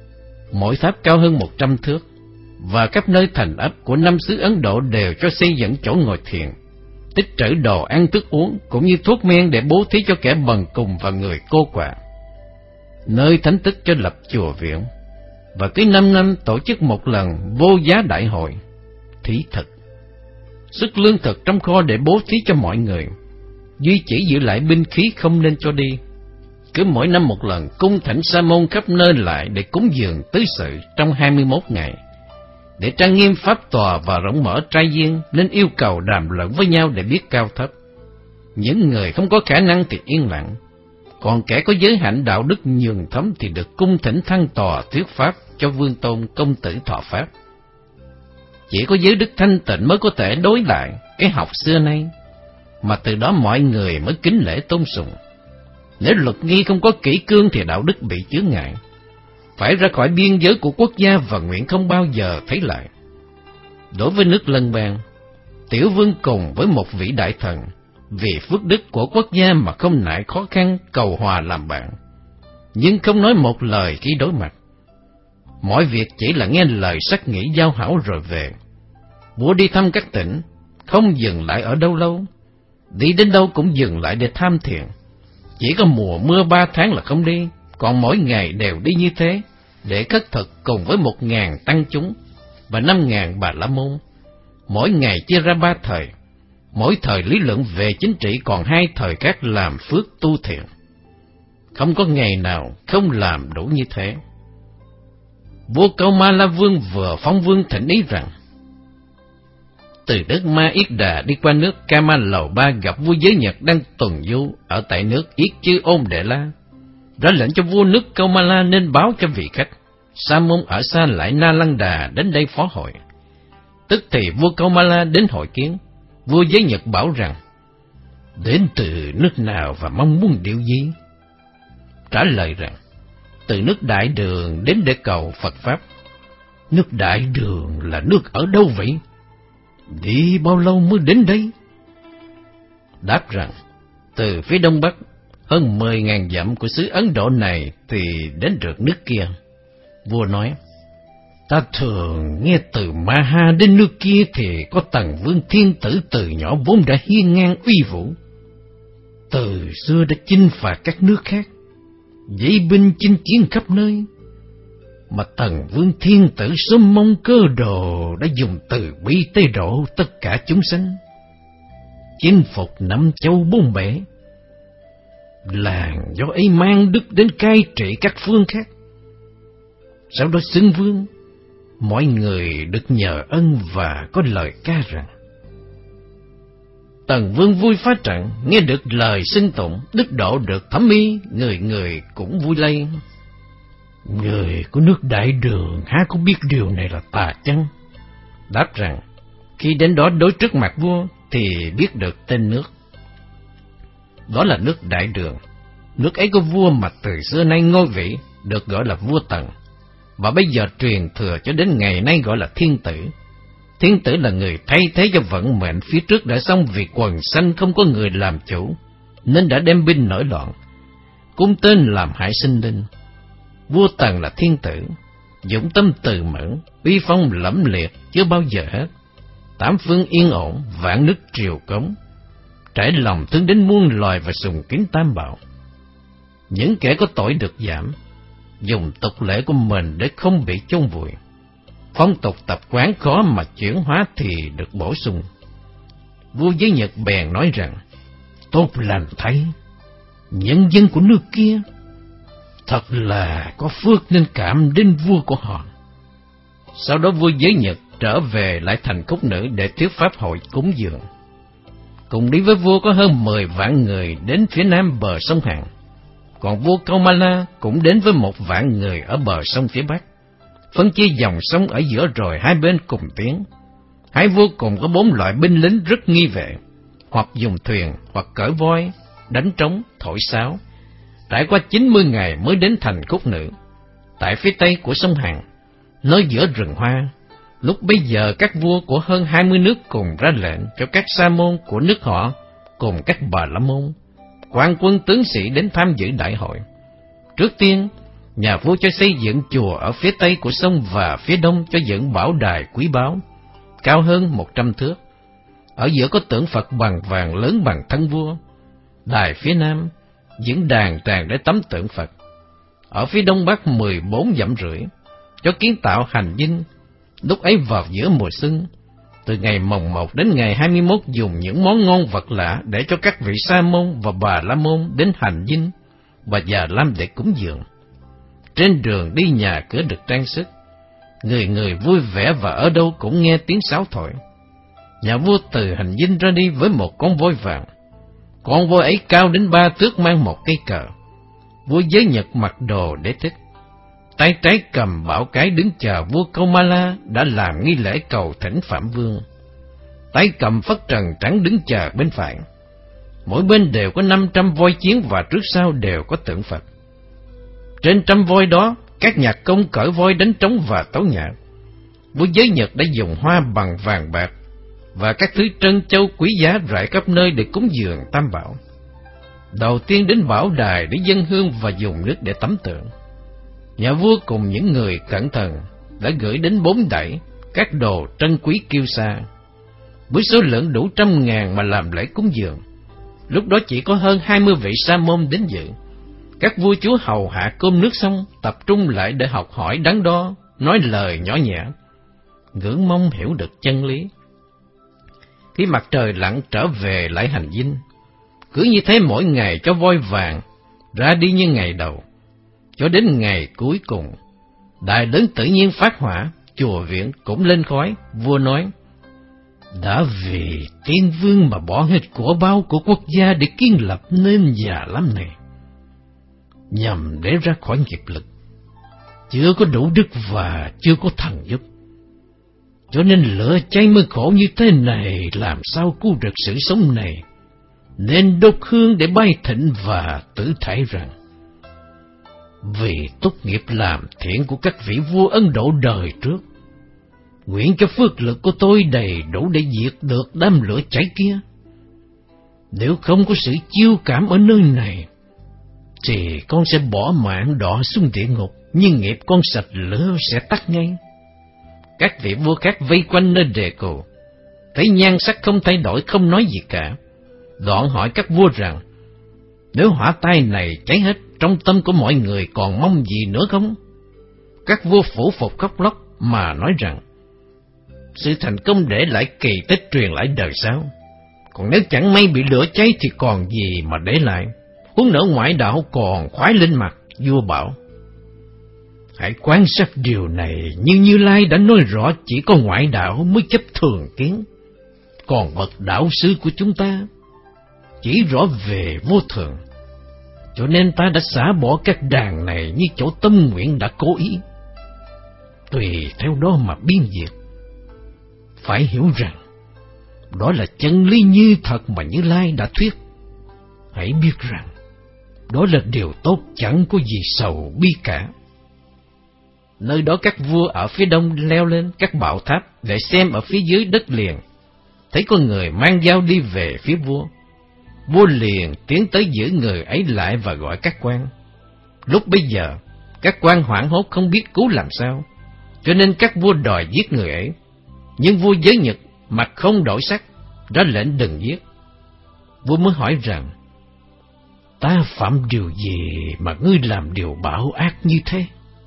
mỗi tháp cao hơn một trăm thước, và khắp nơi thành ấp của năm xứ Ấn Độ đều cho xây dựng chỗ ngồi thiền, tích trữ đồ ăn thức uống cũng như thuốc men để bố thí cho kẻ bần cùng và người cô quạ. Nơi thánh tích cho lập chùa viện, và cứ năm năm tổ chức một lần vô giá đại hội, thí thực. Sức lương thực trong kho để bố thí cho mọi người, duy chỉ giữ lại binh khí không nên cho đi. Cứ mỗi năm một lần cung thỉnh sa môn khắp nơi lại để cúng dường tứ sự trong hai mươi mốt ngày. Để trang nghiêm pháp tòa và rộng mở trai viên nên yêu cầu đàm luận với nhau để biết cao thấp. Những người không có khả năng thì yên lặng, còn kẻ có giới hạnh đạo đức nhường thấm thì được cung thỉnh thăng tòa thuyết pháp cho vương tôn công tử thọ pháp. Chỉ có giới đức thanh tịnh mới có thể đối lại cái học xưa nay, mà từ đó mọi người mới kính lễ tôn sùng. Nếu luật nghi không có kỷ cương thì đạo đức bị chướng ngại, phải ra khỏi biên giới của quốc gia và nguyện không bao giờ thấy lại. Đối với nước lân bang, tiểu vương cùng với một vị đại thần, vì phước đức của quốc gia mà không nại khó khăn cầu hòa làm bạn, nhưng không nói một lời khi đối mặt. Mọi việc chỉ là nghe lời sắc nghĩ giao hảo rồi về. Vua đi thăm các tỉnh, không dừng lại ở đâu lâu, đi đến đâu cũng dừng lại để tham thiền. Chỉ có mùa mưa ba tháng là không đi, còn mỗi ngày đều đi như thế, để khất thực cùng với một ngàn tăng chúng và năm ngàn bà la môn. Mỗi ngày chia ra ba thời, mỗi thời lý luận về chính trị, còn hai thời khác làm phước tu thiện. Không có ngày nào không làm đủ như thế. Vua Câu Ma La Vương vừa phong vương thỉnh ý rằng, từ đất Ma Yết Đà đi qua nước Kama Lầu Ba gặp vua Giới Nhật đang tuần du ở tại nước Yết Chư Ôn Đệ La, ra lệnh cho vua nước Câu Ma La nên báo cho vị khách sa môn ở xa lại Na Lăng Đà đến đây phó hội. Tức thì vua Câu Ma La đến hội kiến. Vua Giới Nhật bảo rằng, đến từ nước nào và mong muốn điều gì? Trả lời rằng, từ nước Đại Đường đến để cầu Phật Pháp. Nước Đại Đường là nước ở đâu vậy? Đi bao lâu mới đến đây? Đáp rằng, từ phía đông bắc, hơn mười ngàn dặm của xứ Ấn Độ này thì đến được nước kia. Vua nói, ta thường nghe từ Maha đến nước kia thì có Tần Vương Thiên Tử từ nhỏ vốn đã hiên ngang uy vũ. Từ xưa đã chinh phạt các nước khác, dãy binh chinh chiến khắp nơi, mà Tần Vương Thiên Tử Sớm Mông Cơ Đồ đã dùng từ bi tế độ tất cả chúng sanh, chinh phục năm châu bốn bể. Làng do ấy mang đức đến cai trị các phương khác. Sau đó xưng vương, mọi người được nhờ ân và có lời ca rằng, Tần Vương vui phá trận, nghe được lời xưng tụng, đức độ được thẩm mỹ, người người cũng vui lây. Người của nước Đại Đường há có biết điều này là tà chăng? Đáp rằng, khi đến đó đối trước mặt vua thì biết được tên nước. Đó là nước Đại Đường. Nước ấy có vua mà từ xưa nay ngôi vị, được gọi là vua Tần, và bây giờ truyền thừa cho đến ngày nay gọi là Thiên Tử. Thiên Tử là người thay thế cho vận mệnh phía trước đã xong, vì quần sanh không có người làm chủ, nên đã đem binh nổi loạn, cung tên làm hại sinh linh. Vua Tần là Thiên Tử, dũng tâm từ mẫn, uy phong lẫm liệt chưa bao giờ hết. Tám phương yên ổn, vạn nước triều cống, trải lòng thương đến muôn loài và sùng kính tam bảo. Những kẻ có tội được giảm, dùng tục lệ của mình để không bị chôn vùi. Phong tục tập quán khó mà chuyển hóa thì được bổ sung. Vua Giới Nhật bèn nói rằng, tốt lành thay, nhân dân của nước kia thật là có phước nên cảm đến vua của họ. Sau đó vua Giới Nhật trở về lại thành Khúc Nữ để thuyết pháp hội cúng dường. Cùng đi với vua có hơn mười vạn người đến phía nam bờ sông Hằng, còn vua Câu Ma La cũng đến với một vạn người ở bờ sông phía bắc. Phân chia dòng sông ở giữa rồi hai bên cùng tiến. Hai vua cùng có bốn loại binh lính rất nghi vệ, hoặc dùng thuyền, hoặc cởi voi, đánh trống, thổi sáo. Trải qua chín mươi ngày mới đến thành Khúc Nữ, tại phía tây của sông Hằng, nơi giữa rừng hoa. Lúc bấy giờ các vua của hơn hai mươi nước cùng ra lệnh cho các sa môn của nước họ cùng các bà la môn, quan quân tướng sĩ đến tham dự đại hội. Trước tiên, nhà vua cho xây dựng chùa ở phía tây của sông và phía đông cho dựng bảo đài quý báu, cao hơn một trăm thước. Ở giữa có tượng Phật bằng vàng lớn bằng thân vua. Đài phía nam dựng đàn tràng để tắm tượng Phật. Ở phía đông bắc mười bốn dặm rưỡi, cho kiến tạo hành dinh. Lúc ấy vào giữa mùa xuân, từ ngày mồng một đến ngày hai mươi mốt dùng những món ngon vật lạ để cho các vị sa môn và bà la môn đến hành dinh và già lam để cúng dường. Trên đường đi nhà cửa được trang sức, người người vui vẻ và ở đâu cũng nghe tiếng sáo thổi. Nhà vua từ hành dinh ra đi với một con voi vàng. Con voi ấy cao đến ba thước, mang một cây cờ. Vua Giới Nhật mặc đồ để thích. Tay trái cầm bảo cái đứng chờ vua Kaumala đã làm nghi lễ cầu thỉnh Phạm Vương. Tay cầm phất trần trắng đứng chờ bên phải. Mỗi bên đều có năm trăm voi chiến và trước sau đều có tượng Phật. Trên trăm voi đó, các nhạc công cởi voi đánh trống và tấu nhạc. Vua Giới Nhật đã dùng hoa bằng vàng bạc và các thứ trân châu quý giá rải khắp nơi để cúng dường Tam Bảo. Đầu tiên đến bảo đài để dâng hương và dùng nước để tắm tượng. Nhà vua cùng những người cẩn thận đã gửi đến bốn đẩy các đồ trân quý kiêu sa, với số lượng đủ trăm ngàn mà làm lễ cúng dường. Lúc đó chỉ có hơn hai mươi vị sa môn đến dự. Các vua chúa hầu hạ cơm nước xong, tập trung lại để học hỏi đắn đo, nói lời nhỏ nhẹ, ngưỡng mong hiểu được chân lý. Khi mặt trời lặn trở về lại hành dinh, cứ như thế mỗi ngày cho voi vàng ra đi như ngày đầu, cho đến ngày cuối cùng. Đài lớn tự nhiên phát hỏa, chùa viện cũng lên khói. Vua nói, đã vì tiên vương mà bỏ hết của bao của quốc gia để kiến lập nên già lắm này, nhằm để ra khỏi nghiệp lực, chưa có đủ đức và chưa có thần giúp. Cho nên lửa cháy mới khổ như thế này, làm sao cứu được sự sống này, nên đốt hương để bay thịnh và tử thải rằng, vì tốt nghiệp làm thiện của các vị vua Ấn Độ đời trước, nguyện cho phước lực của tôi đầy đủ để diệt được đám lửa cháy kia. Nếu không có sự chiêu cảm ở nơi này, thì con sẽ bỏ mạng đọa xuống địa ngục, nhưng nghiệp con sạch lửa sẽ tắt ngay. Các vị vua khác vây quanh nơi đề cồ, thấy nhan sắc không thay đổi, không nói gì cả. Đoạn hỏi các vua rằng, nếu hỏa tai này cháy hết, trong tâm của mọi người còn mong gì nữa không? Các vua phủ phục khóc lóc mà nói rằng, sự thành công để lại kỳ tích truyền lại đời sau, còn nếu chẳng may bị lửa cháy thì còn gì mà để lại. Huống nữa ngoại đạo còn khoái lên mặt. Vua bảo, hãy quan sát điều này, như Như Lai đã nói rõ, chỉ có ngoại đạo mới chấp thường kiến, còn bậc đạo sư của chúng ta chỉ rõ về vô thường. Cho nên ta đã xả bỏ các đàn này như chỗ tâm nguyện đã cố ý, tùy theo đó mà biên diệt. Phải hiểu rằng đó là chân lý như thật mà Như Lai đã thuyết. Hãy biết rằng đó là điều tốt, chẳng có gì sầu bi cả. Nơi đó các vua ở phía đông leo lên các bảo tháp để xem ở phía dưới đất liền, thấy có người mang dao đi về phía vua. Vua liền tiến tới giữ người ấy lại và gọi các quan. Lúc bấy giờ, các quan hoảng hốt không biết cứu làm sao, cho nên các vua đòi giết người ấy. Nhưng vua Giới Nhật mặt không đổi sắc, ra lệnh đừng giết. Vua mới hỏi rằng, ta phạm điều gì mà ngươi làm điều bạo ác như thế?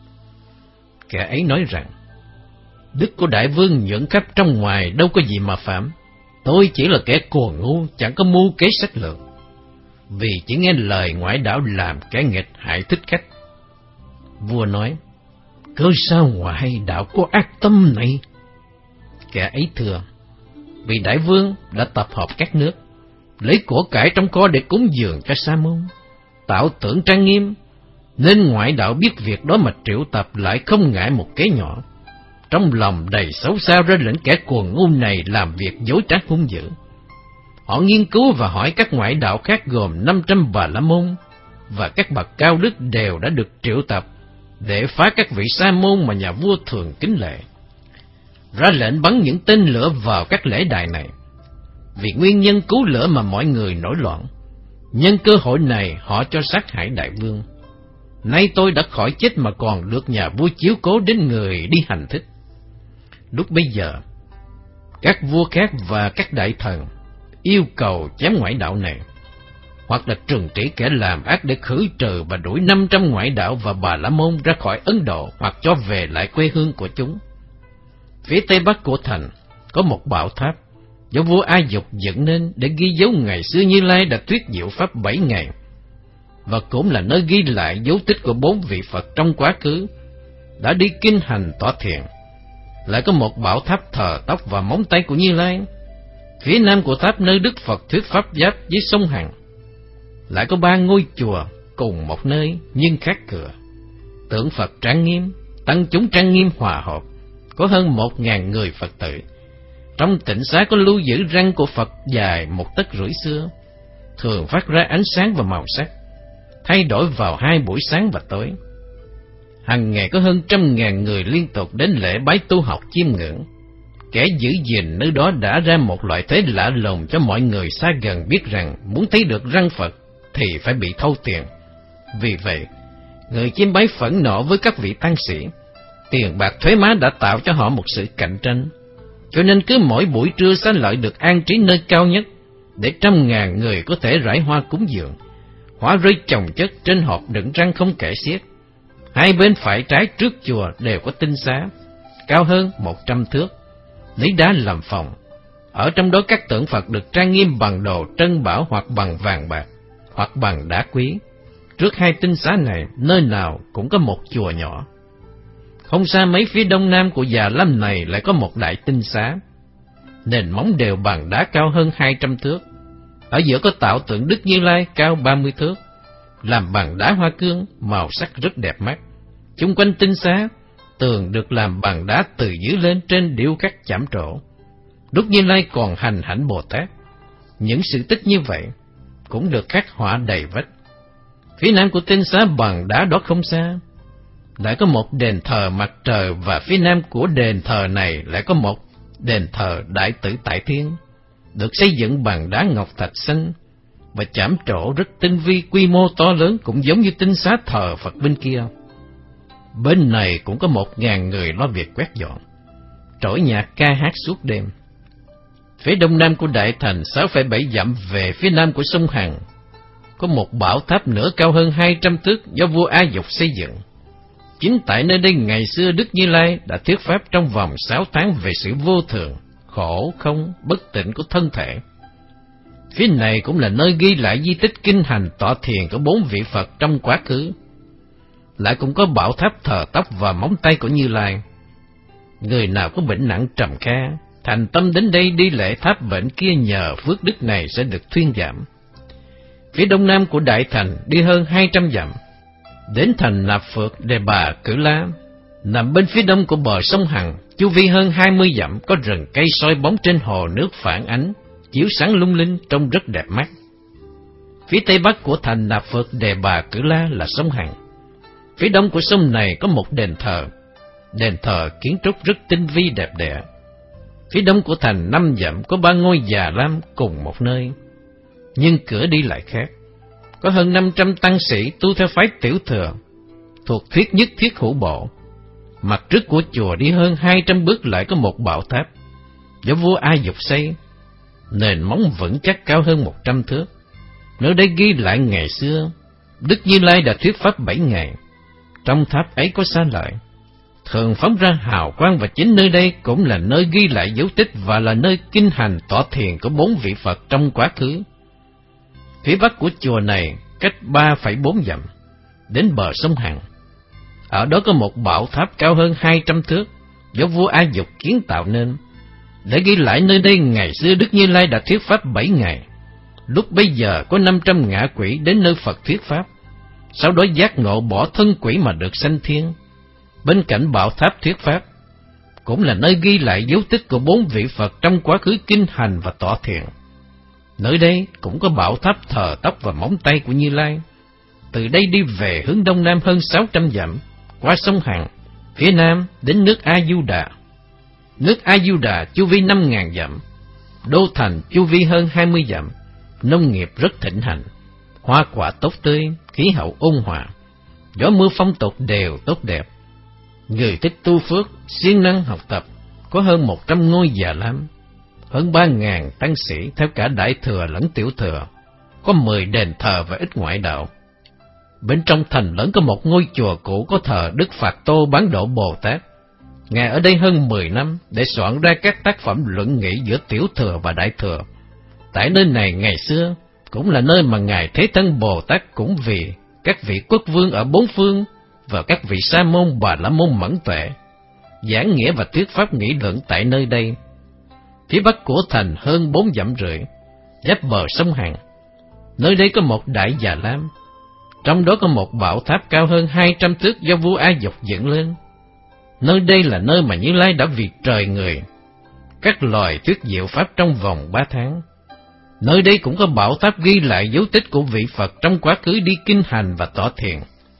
Kẻ ấy nói rằng, đức của đại vương nhuận khắp trong ngoài, đâu có gì mà phạm. Tôi chỉ là kẻ cuồng ngu, chẳng có mưu kế sách lược, vì chỉ nghe lời ngoại đạo làm kẻ nghịch hại thích khách. Vua nói, cớ sao ngoại đạo có ác tâm này? Kẻ ấy thưa, vì đại vương đã tập hợp các nước, lấy của cải trong kho để cúng dường cho sa môn, tạo tưởng trang nghiêm, nên ngoại đạo biết việc đó mà triệu tập lại không ngại một kế nhỏ. Trong lòng đầy xấu xa ra lệnh kẻ cuồng ngu này làm việc dối trá hung dữ. Họ nghiên cứu và hỏi các ngoại đạo khác gồm năm trăm bà la môn và các bậc cao đức đều đã được triệu tập để phá các vị sa môn mà nhà vua thường kính lệ. Ra lệnh bắn những tên lửa vào các lễ đài này. Vì nguyên nhân cứu lửa mà mọi người nổi loạn, nhân cơ hội này họ cho sát hại đại vương. Nay tôi đã khỏi chết mà còn được nhà vua chiếu cố đến người đi hành thích. Lúc bấy giờ, các vua khác và các đại thần yêu cầu chém ngoại đạo này, hoặc là trừng trị kẻ làm ác để khử trừ và đuổi năm trăm ngoại đạo và Bà La Môn ra khỏi Ấn Độ, hoặc cho về lại quê hương của chúng. Phía tây bắc của thành có một bảo tháp do vua A Dục dựng nên để ghi dấu ngày xưa Như Lai đã thuyết diệu pháp bảy ngày, và cũng là nơi ghi lại dấu tích của bốn vị Phật trong quá khứ đã đi kinh hành tọa thiền. Lại có một bảo tháp thờ tóc và móng tay của Như Lai. Phía nam của tháp nơi Đức Phật thuyết pháp giáp với sông Hằng. Lại có ba ngôi chùa cùng một nơi nhưng khác cửa. Tượng Phật trang nghiêm, tăng chúng trang nghiêm hòa hợp, có hơn một ngàn người Phật tử. Trong tịnh xá có lưu giữ răng của Phật dài một tấc rưỡi xưa, thường phát ra ánh sáng và màu sắc, thay đổi vào hai buổi sáng và tối. Hằng ngày có hơn trăm ngàn người liên tục đến lễ bái tu học chiêm ngưỡng. Kẻ giữ gìn nơi đó đã ra một loại thế lạ lùng cho mọi người xa gần biết rằng muốn thấy được răng Phật thì phải bị thâu tiền. Vì vậy, người chiêm bái phẫn nộ với các vị tăng sĩ. Tiền bạc thuế má đã tạo cho họ một sự cạnh tranh, cho nên cứ mỗi buổi trưa xá lợi được an trí nơi cao nhất, để trăm ngàn người có thể rải hoa cúng dường. Hoa rơi chồng chất trên hộp đựng răng không kể xiết. Hai bên phải trái trước chùa đều có tinh xá, cao hơn một trăm thước, lấy đá làm phòng. Ở trong đó các tượng Phật được trang nghiêm bằng đồ trân bảo, hoặc bằng vàng bạc, hoặc bằng đá quý. Trước hai tinh xá này, nơi nào cũng có một chùa nhỏ. Không xa mấy phía đông nam của Già Lam này lại có một đại tinh xá. Nền móng đều bằng đá cao hơn hai trăm thước. Ở giữa có tạo tượng Đức Như Lai cao ba mươi thước, làm bằng đá hoa cương, màu sắc rất đẹp mắt. Chung quanh tinh xá, tường được làm bằng đá từ dưới lên trên điêu khắc chạm trổ. Đức Như Lai còn hành hạnh Bồ Tát. Những sự tích như vậy cũng được khắc họa đầy vách. Phía nam của tinh xá bằng đá đó không xa, lại có một đền thờ mặt trời, và phía nam của đền thờ này lại có một đền thờ Đại Tự Tại Thiên, được xây dựng bằng đá ngọc thạch xanh và chạm trổ rất tinh vi, quy mô to lớn, cũng giống như tinh xá thờ Phật bên kia. Bên này cũng có một ngàn người lo việc quét dọn, trỗi nhạc ca hát suốt đêm. Phía đông nam của đại thành, sáu phẩy bảy dặm về phía nam của sông Hằng, có một bảo tháp nữa cao hơn hai trăm thước do vua A Dục xây dựng. Chính tại nơi đây ngày xưa Đức Như Lai đã thuyết pháp trong vòng sáu tháng về sự vô thường, khổ không, bất tịnh của thân thể. Phía này cũng là nơi ghi lại di tích kinh hành tọa thiền của bốn vị Phật trong quá khứ. Lại cũng có bảo tháp thờ tóc và móng tay của Như Lai. Người nào có bệnh nặng trầm kha, thành tâm đến đây đi lễ tháp bệnh kia, nhờ phước đức này sẽ được thuyên giảm. Phía đông nam của đại thành đi hơn hai trăm dặm, đến thành Nạp Phược Đề Bà Cử La, nằm bên phía đông của bờ sông Hằng, chu vi hơn hai mươi dặm, có rừng cây soi bóng trên hồ nước phản ánh, chiếu sáng lung linh, trông rất đẹp mắt. Phía tây bắc của thành Nạp Phược Đề Bà Cử La là sông Hằng. Phía đông của sông này có một đền thờ, đền thờ kiến trúc rất tinh vi đẹp đẽ. Phía đông của thành năm dặm có ba ngôi Già Lam cùng một nơi, nhưng cửa đi lại khác. Có hơn năm trăm tăng sĩ tu theo phái Tiểu Thừa, thuộc thuyết nhất thiết hữu bộ. Mặt trước của chùa đi hơn hai trăm bước lại có một bảo tháp do vua A Dục xây, nền móng vững chắc cao hơn một trăm thước. Nơi đây ghi lại ngày xưa Đức Như Lai đã thuyết pháp bảy ngày. Trong tháp ấy có sa lợi thường phóng ra hào quang, và chính nơi đây cũng là nơi ghi lại dấu tích và là nơi kinh hành tọa thiền của bốn vị Phật trong quá khứ. Phía bắc của chùa này cách ba phẩy bốn dặm, đến bờ sông Hằng. Ở đó có một bảo tháp cao hơn hai trăm thước do vua A Dục kiến tạo nên, để ghi lại nơi đây ngày xưa Đức Như Lai đã thuyết pháp bảy ngày. Lúc bấy giờ có năm trăm ngạ quỷ đến nơi Phật thuyết pháp, sau đó giác ngộ bỏ thân quỷ mà được sanh thiên. Bên cạnh bảo tháp thuyết pháp cũng là nơi ghi lại dấu tích của bốn vị Phật trong quá khứ kinh hành và tọa thiền. Nơi đây cũng có bảo tháp thờ tóc và móng tay của Như Lai. Từ đây đi về hướng đông nam hơn sáu trăm dặm, qua sông Hằng, phía nam đến nước A Du Đà. Nước A Du Đà chu vi năm ngàn dặm, đô thành chu vi hơn hai mươi dặm, nông nghiệp rất thịnh hành, hoa quả tốt tươi, khí hậu ôn hòa. gió mưa phong tục đều tốt đẹp. Người thích tu phước, siêng năng học tập, có hơn một trăm ngôi già lam, hơn ba ngàn tăng sĩ theo cả đại thừa lẫn tiểu thừa, có mười đền thờ và ít ngoại đạo. Bên trong thành lớn có một ngôi chùa cũ có thờ Đức Phật Tô Bán Độ Bồ Tát. Ngài ở đây hơn mười năm để soạn ra các tác phẩm luận nghị giữa tiểu thừa và đại thừa. Tại nơi này ngày xưa cũng là nơi mà Ngài Thế Thân Bồ Tát cũng vì các vị quốc vương ở bốn phương và các vị sa môn Bà La Môn Mẫn Tuệ giảng nghĩa và thuyết pháp nghị luận tại nơi đây. Phía bắc của thành hơn bốn dặm rưỡi, giáp bờ sông Hằng. Nơi đây có một đại già lam, trong đó có một bảo tháp cao hơn hai trăm thước do vua A Dục dựng lên. Nơi đây là nơi mà Như Lai đã vì trời người các loài thuyết diệu pháp trong vòng ba tháng. Nơi đây cũng có bảo tháp ghi lại dấu tích của vị Phật trong quá khứ đi kinh hành và tọa thiền.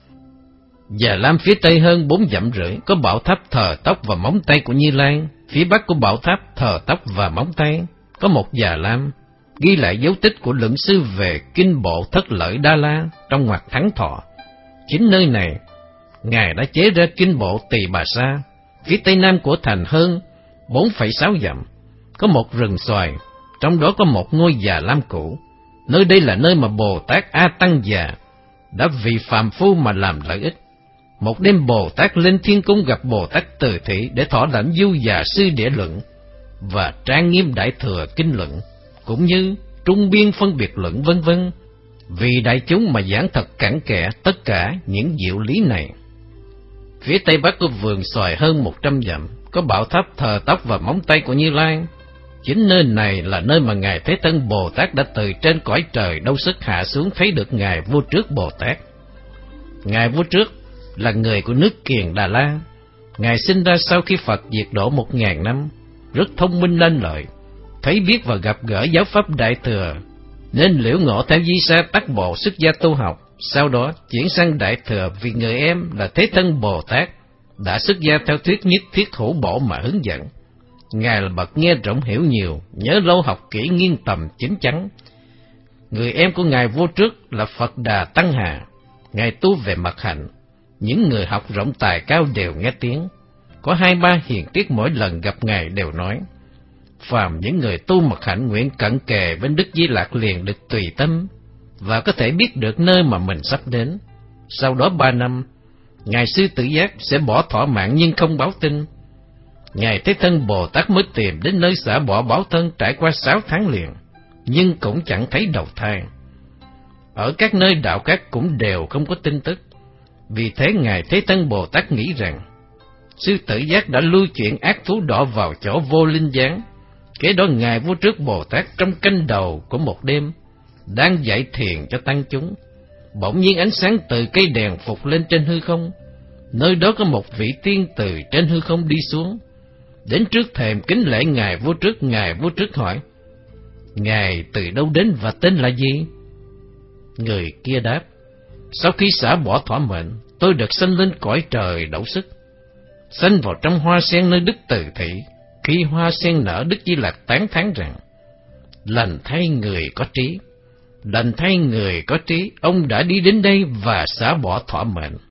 Già lam phía tây hơn bốn dặm rưỡi có bảo tháp thờ tóc và móng tay của Như Lai. Phía bắc của bảo tháp thờ tóc và móng tay có một già lam ghi lại dấu tích của luận sư về kinh bộ Thất Lợi Đa La trong ngoặc Thắng Thọ. Chính nơi này Ngài đã chế ra kinh bộ Tỳ Bà Sa. Phía tây nam của thành hơn bốn phẩy sáu dặm có một rừng xoài, trong đó có một ngôi già lam cũ. Nơi đây là nơi mà Bồ Tát A Tăng Già đã vì phàm phu mà làm lợi ích. Một đêm Bồ Tát lên thiên cung gặp Bồ Tát Từ Thị để thọ lãnh Du Già Sư Địa Luận và trang nghiêm Đại Thừa Kinh Luận, cũng như Trung Biên Phân Biệt Luận vân vân, vì đại chúng mà giảng thật cặn kẽ tất cả những diệu lý này. Phía tây bắc của vườn xoài hơn một trăm dặm có bảo tháp thờ tóc và móng tay của Như Lai. Chính nơi này là nơi mà Ngài Thế Thân Bồ Tát đã từ trên cõi trời đâu sức hạ xuống thấy được Ngài Vua Trước Bồ Tát. Ngài Vua Trước là người của nước Kiền Đà La. Ngài sinh ra sau khi Phật diệt độ một ngàn năm, rất thông minh lanh lợi, thấy biết và gặp gỡ giáo pháp Đại Thừa, nên liễu ngộ theo di sa tắc bộ xuất gia tu học. Sau đó chuyển sang Đại Thừa vì người em là Thế Thân Bồ Tát đã xuất gia theo thuyết nhất thiết hữu bổ mà hướng dẫn. Ngài là bậc nghe rộng hiểu nhiều, nhớ lâu học kỹ nghiên tầm chính chắn. Người em của Ngài Vua Trước là Phật Đà Tăng Hà. Ngài tu về mật hạnh, những người học rộng tài cao đều nghe tiếng. Có hai ba hiền tiết mỗi lần gặp Ngài đều nói: phàm những người tu mật hạnh nguyện cận kề bên Đức Di Lạc liền được tùy tâm và có thể biết được nơi mà mình sắp đến. Sau đó ba năm, Ngài Sư Tử Giác sẽ bỏ thọ mạng nhưng không báo tin. Ngài Thế Thân Bồ Tát mới tìm đến nơi xả bỏ báo thân trải qua sáu tháng liền, nhưng cũng chẳng thấy đầu thai. Ở các nơi đạo các cũng đều không có tin tức. Vì thế Ngài Thế Thân Bồ Tát nghĩ rằng Sư Tử Giác đã lưu chuyển ác thú đỏ vào chỗ vô linh gián. Kế đó Ngài Vua Trước Bồ Tát trong canh đầu của một đêm đang dạy thiền cho tăng chúng, bỗng nhiên ánh sáng từ cây đèn phục lên trên hư không. Nơi đó có một vị tiên từ trên hư không đi xuống, đến trước thềm kính lễ Ngài Vua Trước. Ngài Vua Trước hỏi: Ngài từ đâu đến và tên là gì? Người kia đáp: sau khi xả bỏ thỏa mệnh, tôi được sanh lên cõi trời đậu sức, sanh vào trong hoa sen nơi Đức Từ Thị. Khi hoa sen nở, Đức Di Lạc tán thán rằng: lành thay người có trí, lành thay người có trí, ông đã đi đến đây và xả bỏ thỏa mệnh.